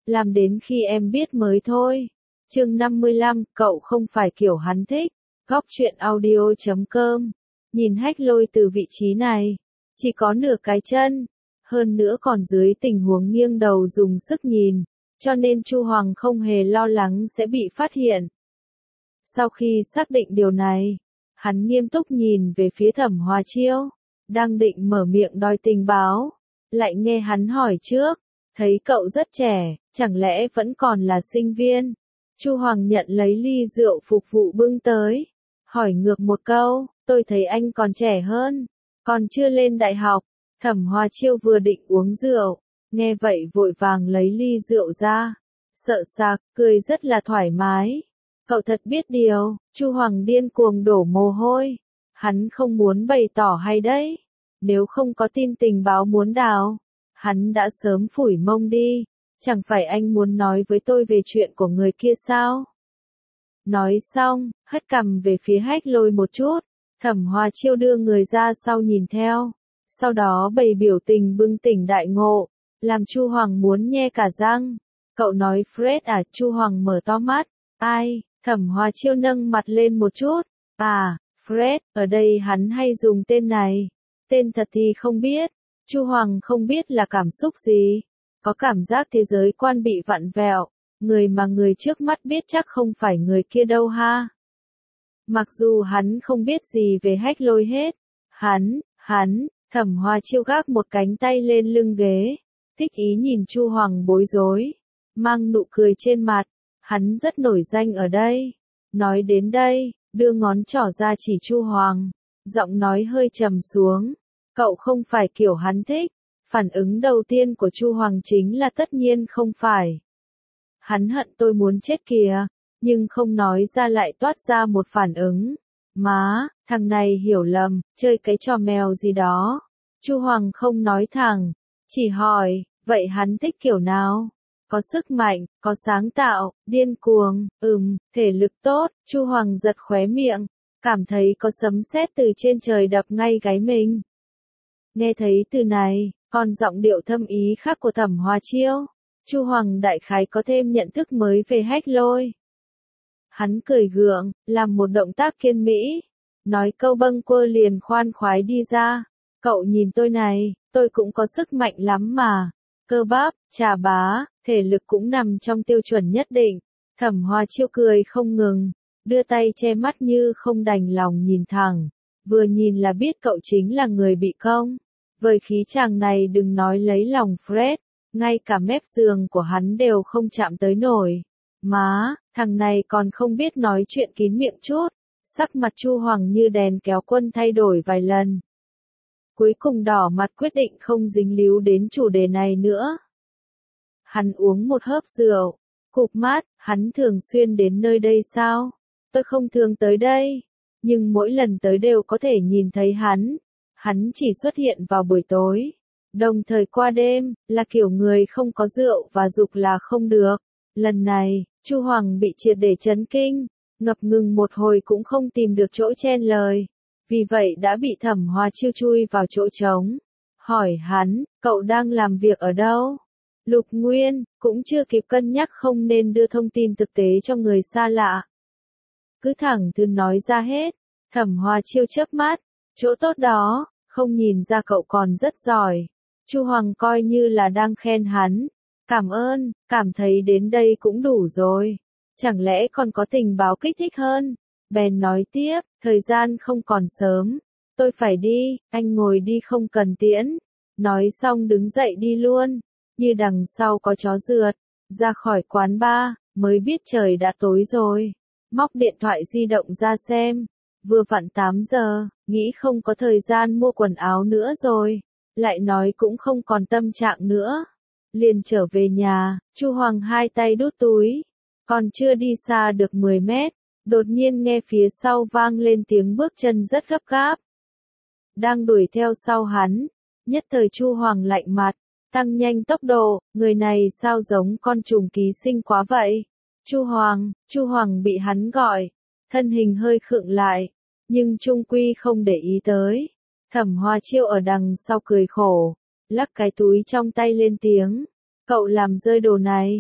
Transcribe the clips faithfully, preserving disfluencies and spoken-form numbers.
làm đến khi em biết mới thôi. Chương năm mươi lăm, cậu không phải kiểu hắn thích. Góc truyện audio chấm com. Nhìn Hách Lôi từ vị trí này, chỉ có nửa cái chân, hơn nữa còn dưới tình huống nghiêng đầu dùng sức nhìn, cho nên Chu Hoàng không hề lo lắng sẽ bị phát hiện. Sau khi xác định điều này, hắn nghiêm túc nhìn về phía Thẩm Hoa Chiêu, đang định mở miệng đòi tình báo, lại nghe hắn hỏi trước, thấy cậu rất trẻ, chẳng lẽ vẫn còn là sinh viên? Chu Hoàng nhận lấy ly rượu phục vụ bưng tới, hỏi ngược một câu, tôi thấy anh còn trẻ hơn, còn chưa lên đại học. Thẩm Hoa Chiêu vừa định uống rượu, nghe vậy vội vàng lấy ly rượu ra, sợ sặc, cười rất là thoải mái. Cậu thật biết điều. Chu Hoàng điên cuồng đổ mồ hôi, hắn không muốn bày tỏ hay đấy, nếu không có tin tình báo muốn đào, hắn đã sớm phủi mông đi, chẳng phải anh muốn nói với tôi về chuyện của người kia sao? Nói xong, hất cằm về phía Hách Lôi một chút, Thẩm Hoa Chiêu đưa người ra sau nhìn theo, sau đó bày biểu tình bừng tỉnh đại ngộ, làm Chu Hoàng muốn nhe cả răng. Cậu nói Fred à? Chu Hoàng mở to mắt, ai? Thẩm Hoa Chiêu nâng mặt lên một chút, à, Fred, ở đây hắn hay dùng tên này, tên thật thì không biết. Chu Hoàng không biết là cảm xúc gì, có cảm giác thế giới quan bị vặn vẹo, người mà người trước mắt biết chắc không phải người kia đâu ha. Mặc dù hắn không biết gì về Hách Lôi hết, hắn, hắn, Thẩm Hoa Chiêu gác một cánh tay lên lưng ghế, thích ý nhìn Chu Hoàng bối rối, mang nụ cười trên mặt, hắn rất nổi danh ở đây. Nói đến đây, đưa ngón trỏ ra chỉ Chu Hoàng, giọng nói hơi trầm xuống, cậu không phải kiểu hắn thích. Phản ứng đầu tiên của Chu Hoàng chính là tất nhiên không phải. Hắn hận tôi muốn chết kìa, nhưng không nói ra lại toát ra một phản ứng. Má, thằng này hiểu lầm, chơi cái trò mèo gì đó. Chu Hoàng không nói thẳng, chỉ hỏi, vậy hắn thích kiểu nào? Có sức mạnh, có sáng tạo, điên cuồng, ừm, thể lực tốt. Chu Hoàng giật khóe miệng, cảm thấy có sấm sét từ trên trời đập ngay gáy mình. Nghe thấy từ này, còn giọng điệu thâm ý khác của Thẩm Hoa Chiêu, Chu Hoàng đại khái có thêm nhận thức mới về Hách Lôi. Hắn cười gượng, làm một động tác kiên mỹ, nói câu bâng quơ liền khoan khoái đi ra. Cậu nhìn tôi này, tôi cũng có sức mạnh lắm mà. Cơ bắp, chà bá, thể lực cũng nằm trong tiêu chuẩn nhất định. Thẩm Hoa Chiêu cười không ngừng, đưa tay che mắt như không đành lòng nhìn thẳng. Vừa nhìn là biết cậu chính là người bị công. Với khí chàng này đừng nói lấy lòng Fred, ngay cả mép giường của hắn đều không chạm tới nổi. Má, thằng này còn không biết nói chuyện kín miệng chút. Sắc mặt Chu Hoàng như đèn kéo quân thay đổi vài lần. Cuối cùng đỏ mặt quyết định không dính líu đến chủ đề này nữa. Hắn uống một hớp rượu, cụp mắt, hắn thường xuyên đến nơi đây sao? Tôi không thường tới đây, nhưng mỗi lần tới đều có thể nhìn thấy hắn. Hắn chỉ xuất hiện vào buổi tối, đồng thời qua đêm, là kiểu người không có rượu và dục là không được. Lần này, Chu Hoàng bị triệt để chấn kinh, ngập ngừng một hồi cũng không tìm được chỗ chen lời. Vì vậy đã bị Thẩm Hoa Chiêu chui vào chỗ trống. Hỏi hắn, cậu đang làm việc ở đâu? Lục Nguyên, cũng chưa kịp cân nhắc không nên đưa thông tin thực tế cho người xa lạ. Cứ thẳng thừng nói ra hết. Thẩm Hoa Chiêu chớp mắt, chỗ tốt đó, không nhìn ra cậu còn rất giỏi. Chu Hoàng coi như là đang khen hắn. Cảm ơn, cảm thấy đến đây cũng đủ rồi. Chẳng lẽ còn có tình báo kích thích hơn? Bèn nói tiếp, thời gian không còn sớm. Tôi phải đi, anh ngồi đi không cần tiễn. Nói xong đứng dậy đi luôn. Như đằng sau có chó rượt. Ra khỏi quán bar, mới biết trời đã tối rồi. Móc điện thoại di động ra xem. Vừa vặn tám giờ, nghĩ không có thời gian mua quần áo nữa rồi. Lại nói cũng không còn tâm trạng nữa. Liền trở về nhà, Chu Hoàng hai tay đút túi. Còn chưa đi xa được mười mét, đột nhiên nghe phía sau vang lên tiếng bước chân rất gấp gáp. Đang đuổi theo sau hắn, nhất thời Chu Hoàng lạnh mặt, tăng nhanh tốc độ, người này sao giống con trùng ký sinh quá vậy? Chu Hoàng, Chu Hoàng bị hắn gọi, thân hình hơi khựng lại, nhưng trung quy không để ý tới. Thẩm Hoa Chiêu ở đằng sau cười khổ, lắc cái túi trong tay lên tiếng, cậu làm rơi đồ này,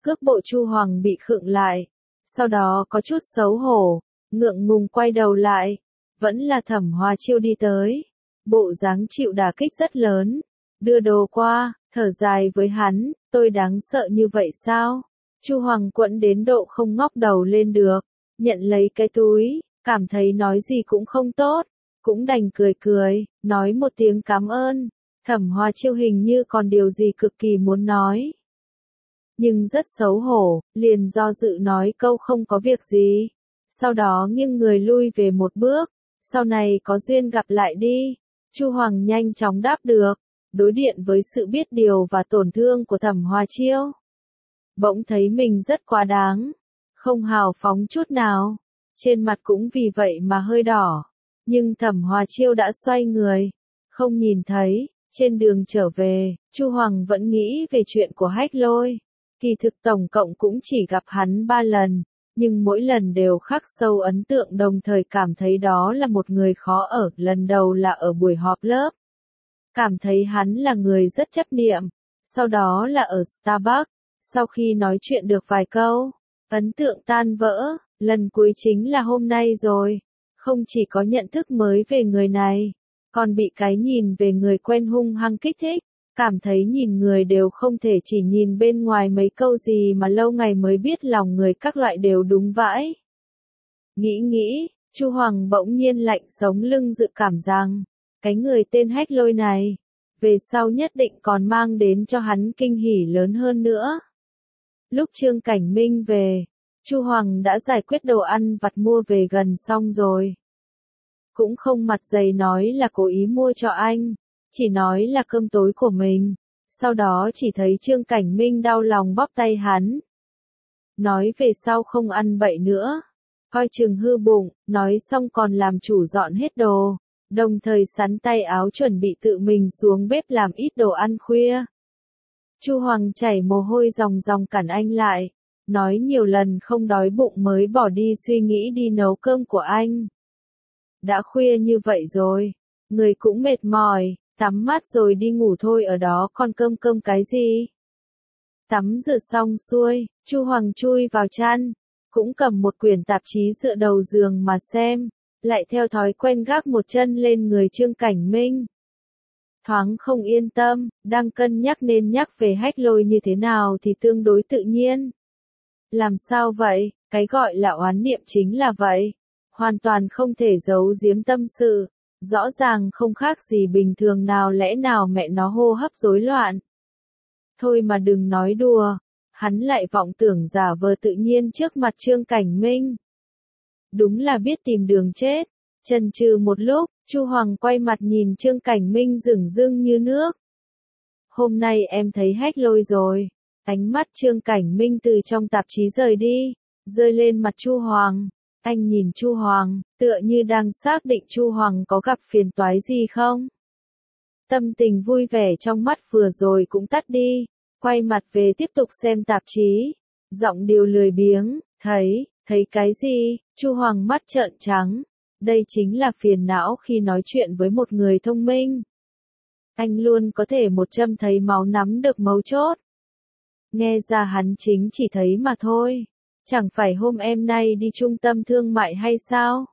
Cước bộ Chu Hoàng bị khựng lại, sau đó có chút xấu hổ, ngượng ngùng quay đầu lại, vẫn là Thẩm Hoa Chiêu đi tới, bộ dáng chịu đả kích rất lớn, đưa đồ qua, thở dài với hắn, tôi đáng sợ như vậy sao? Chu Hoàng quẫn đến độ không ngóc đầu lên được, nhận lấy cái túi, cảm thấy nói gì cũng không tốt, cũng đành cười cười, nói một tiếng cảm ơn. Thẩm Hoa Chiêu hình như còn điều gì cực kỳ muốn nói, nhưng rất xấu hổ, liền do dự nói câu không có việc gì. Sau đó nghiêng người lui về một bước, sau này có duyên gặp lại đi. Chu Hoàng nhanh chóng đáp được, đối điện với sự biết điều và tổn thương của Thẩm Hoa Chiêu. Bỗng thấy mình rất quá đáng, không hào phóng chút nào, trên mặt cũng vì vậy mà hơi đỏ. Nhưng Thẩm Hoa Chiêu đã xoay người, không nhìn thấy. Trên đường trở về, Chu Hoàng vẫn nghĩ về chuyện của Hách Lôi. Kỳ thực tổng cộng cũng chỉ gặp hắn ba lần, nhưng mỗi lần đều khắc sâu ấn tượng, đồng thời cảm thấy đó là một người khó ở. Lần đầu là ở buổi họp lớp, cảm thấy hắn là người rất chấp niệm, sau đó là ở Starbucks, sau khi nói chuyện được vài câu, ấn tượng tan vỡ. Lần cuối chính là hôm nay rồi, không chỉ có nhận thức mới về người này, còn bị cái nhìn về người quen hung hăng kích thích, cảm thấy nhìn người đều không thể chỉ nhìn bên ngoài mấy câu gì mà lâu ngày mới biết lòng người các loại đều đúng vãi. Nghĩ nghĩ, Chu Hoàng bỗng nhiên lạnh sống lưng, dự cảm rằng, cái người tên Hách Lôi này, về sau nhất định còn mang đến cho hắn kinh hỉ lớn hơn nữa. Lúc Trương Cảnh Minh về, Chu Hoàng đã giải quyết đồ ăn vặt mua về gần xong rồi. Cũng không mặt dày nói là cố ý mua cho anh, chỉ nói là cơm tối của mình. Sau đó chỉ thấy Trương Cảnh Minh đau lòng bóp tay hắn, nói về sau không ăn bậy nữa, coi chừng hư bụng. Nói xong còn làm chủ dọn hết đồ, đồng thời sắn tay áo chuẩn bị tự mình xuống bếp làm ít đồ ăn khuya. Chu Hoàng chảy mồ hôi ròng ròng cản anh lại, nói nhiều lần không đói bụng mới bỏ đi suy nghĩ đi nấu cơm của anh. Đã khuya như vậy rồi, người cũng mệt mỏi, tắm mát rồi đi ngủ thôi, ở đó còn cơm cơm cái gì. Tắm rửa xong xuôi, Chu Hoàng chui vào chăn, cũng cầm một quyển tạp chí dựa đầu giường mà xem, lại theo thói quen gác một chân lên người Trương Cảnh Minh. Thoáng không yên tâm, đang cân nhắc nên nhắc về Hách Lôi như thế nào thì tương đối tự nhiên. Làm sao vậy, cái gọi là oán niệm chính là vậy. Hoàn toàn không thể giấu giếm tâm sự, rõ ràng không khác gì bình thường, nào lẽ nào mẹ nó hô hấp rối loạn. Thôi mà đừng nói đùa, hắn lại vọng tưởng giả vờ tự nhiên trước mặt Trương Cảnh Minh. Đúng là biết tìm đường chết. Chần chừ một lúc, Chu Hoàng quay mặt nhìn Trương Cảnh Minh rửng rưng như nước. Hôm nay em thấy Hách Lôi rồi. Ánh mắt Trương Cảnh Minh từ trong tạp chí rời đi, rơi lên mặt Chu Hoàng. Anh nhìn Chu Hoàng, tựa như đang xác định Chu Hoàng có gặp phiền toái gì không. Tâm tình vui vẻ trong mắt vừa rồi cũng tắt đi, quay mặt về tiếp tục xem tạp chí. Giọng điệu lười biếng, thấy, thấy cái gì? Chu Hoàng mắt trợn trắng. Đây chính là phiền não khi nói chuyện với một người thông minh. Anh luôn có thể một châm thấy máu nắm được mấu chốt. Nghe ra hắn chính chỉ thấy mà thôi. Chẳng phải hôm em nay đi trung tâm thương mại hay sao?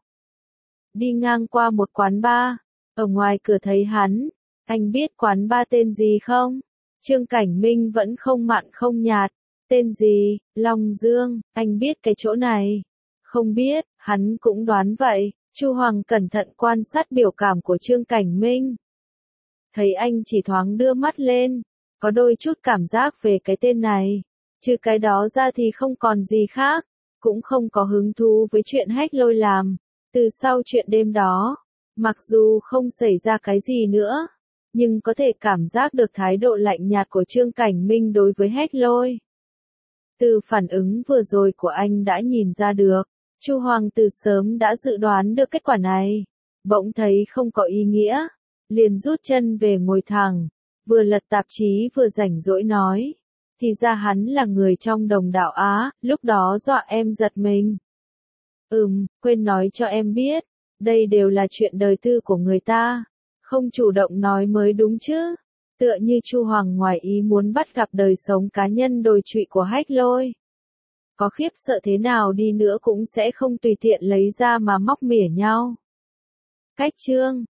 Đi ngang qua một quán bar, ở ngoài cửa thấy hắn. Anh biết quán bar tên gì không? Trương Cảnh Minh vẫn không mặn không nhạt. Tên gì? Long Dương. Anh biết cái chỗ này? Không biết, hắn cũng đoán vậy. Chu Hoàng cẩn thận quan sát biểu cảm của Trương Cảnh Minh. Thấy anh chỉ thoáng đưa mắt lên, có đôi chút cảm giác về cái tên này. Trừ cái đó ra thì không còn gì khác, cũng không có hứng thú với chuyện Hách Lôi làm. Từ sau chuyện đêm đó, mặc dù không xảy ra cái gì nữa, nhưng có thể cảm giác được thái độ lạnh nhạt của Trương Cảnh Minh đối với Hách Lôi. Từ phản ứng vừa rồi của anh đã nhìn ra được, Chu Hoàng từ sớm đã dự đoán được kết quả này. Bỗng thấy không có ý nghĩa, liền rút chân về ngồi thẳng, vừa lật tạp chí vừa rảnh rỗi nói. Thì ra hắn là người trong đồng đạo Á, lúc đó dọa em giật mình. Ừm, quên nói cho em biết, đây đều là chuyện đời tư của người ta, không chủ động nói mới đúng chứ. Tựa như Chu Hoàng ngoài ý muốn bắt gặp đời sống cá nhân đồi trụy của Hách Lôi. Có khiếp sợ thế nào đi nữa cũng sẽ không tùy tiện lấy ra mà móc mỉa nhau. Cách chương